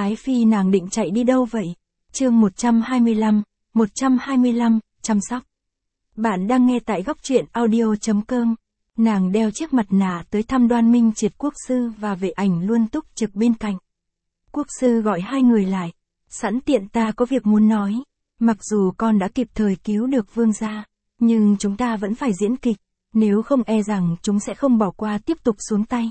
Ái Phi nàng định chạy đi đâu vậy? Chương 125, chăm sóc. Bạn đang nghe tại góc truyện audio.com. Nàng đeo chiếc mặt nạ tới thăm Đoan Minh Triệt quốc sư và vệ ảnh luôn túc trực bên cạnh. Quốc sư gọi hai người lại. Sẵn tiện ta có việc muốn nói. Mặc dù con đã kịp thời cứu được vương gia, nhưng chúng ta vẫn phải diễn kịch. Nếu không e rằng chúng sẽ không bỏ qua tiếp tục xuống tay.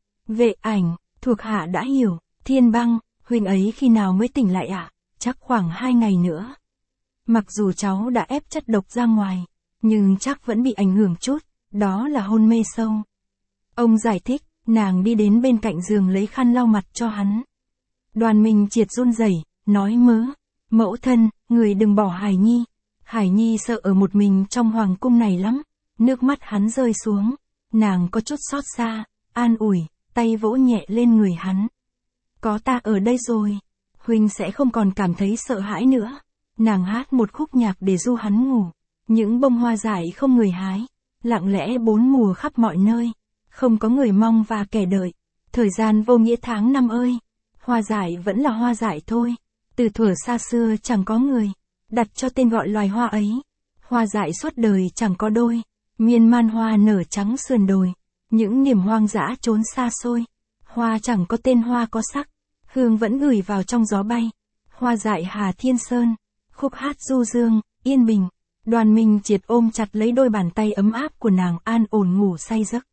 Vệ ảnh, thuộc hạ đã hiểu. Thiên Băng, huynh ấy khi nào mới tỉnh lại ạ? Chắc khoảng 2 ngày nữa. Mặc dù cháu đã ép chất độc ra ngoài, nhưng chắc vẫn bị ảnh hưởng chút, đó là hôn mê sâu. Ông giải thích, nàng đi đến bên cạnh giường lấy khăn lau mặt cho hắn. Đoan Minh Triệt run rẩy, nói mẫu thân, người đừng bỏ Hải Nhi. Hải Nhi sợ ở một mình trong hoàng cung này lắm. Nước mắt hắn rơi xuống, nàng có chút xót xa, an ủi, tay vỗ nhẹ lên người hắn. Có ta ở đây rồi, huynh sẽ không còn cảm thấy sợ hãi nữa. Nàng hát một khúc nhạc để du hắn ngủ. Những bông hoa dại không người hái, lặng lẽ 4 mùa khắp mọi nơi. Không có người mong và kẻ đợi. Thời gian vô nghĩa tháng năm ơi. Hoa dại vẫn là hoa dại thôi. Từ thuở xa xưa chẳng có người đặt cho tên gọi loài hoa ấy. Hoa dại suốt đời chẳng có đôi. Miên man hoa nở trắng sườn đồi. Những niềm hoang dã trốn xa xôi. Hoa chẳng có tên hoa có sắc. Hương vẫn gửi vào trong gió bay. Hoa dại Hà Thiên Sơn. Khúc hát du dương, yên bình. Đoan Minh Triệt ôm chặt lấy đôi bàn tay ấm áp của nàng, an ổn ngủ say giấc.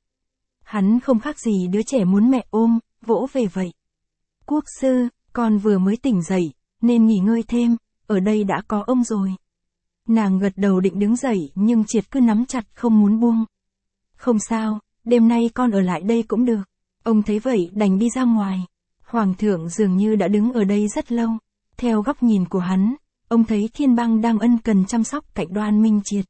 Hắn không khác gì đứa trẻ muốn mẹ ôm, vỗ về vậy. Quốc sư, con vừa mới tỉnh dậy, nên nghỉ ngơi thêm, ở đây đã có ông rồi. Nàng gật đầu định đứng dậy nhưng Triệt cứ nắm chặt không muốn buông. Không sao, đêm nay con ở lại đây cũng được. Ông thấy vậy đành đi ra ngoài. Hoàng thượng dường như đã đứng ở đây rất lâu. Theo góc nhìn của hắn, ông thấy Thiên Băng đang ân cần chăm sóc cạnh Đoan Minh Triệt.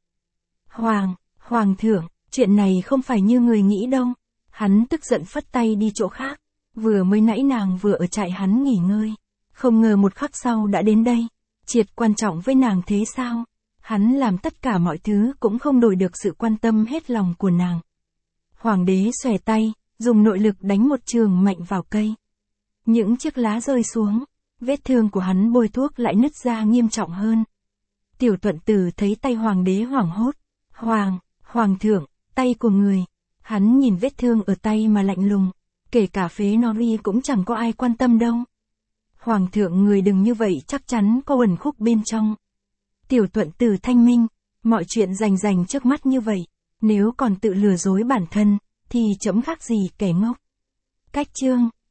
Hoàng thượng, chuyện này không phải như người nghĩ đâu. Hắn tức giận phất tay đi chỗ khác. Vừa mới nãy nàng vừa ở trại hắn nghỉ ngơi. Không ngờ một khắc sau đã đến đây. Triệt quan trọng với nàng thế sao? Hắn làm tất cả mọi thứ cũng không đổi được sự quan tâm hết lòng của nàng. Hoàng đế xòe tay, dùng nội lực đánh một trường mạnh vào cây. Những chiếc lá rơi xuống. Vết thương của hắn bôi thuốc lại nứt ra nghiêm trọng hơn. Tiểu Thuận Tử thấy tay hoàng đế hoảng hốt. Hoàng thượng, tay của người. Hắn nhìn vết thương ở tay mà lạnh lùng. Kể cả phế Nori cũng chẳng có ai quan tâm đâu. Hoàng thượng người đừng như vậy, chắc chắn có uẩn khúc bên trong. Tiểu Thuận Tử thanh minh. Mọi chuyện rành trước mắt như vậy. Nếu còn tự lừa dối bản thân, thì chấm khác gì kẻ ngốc. Cách chương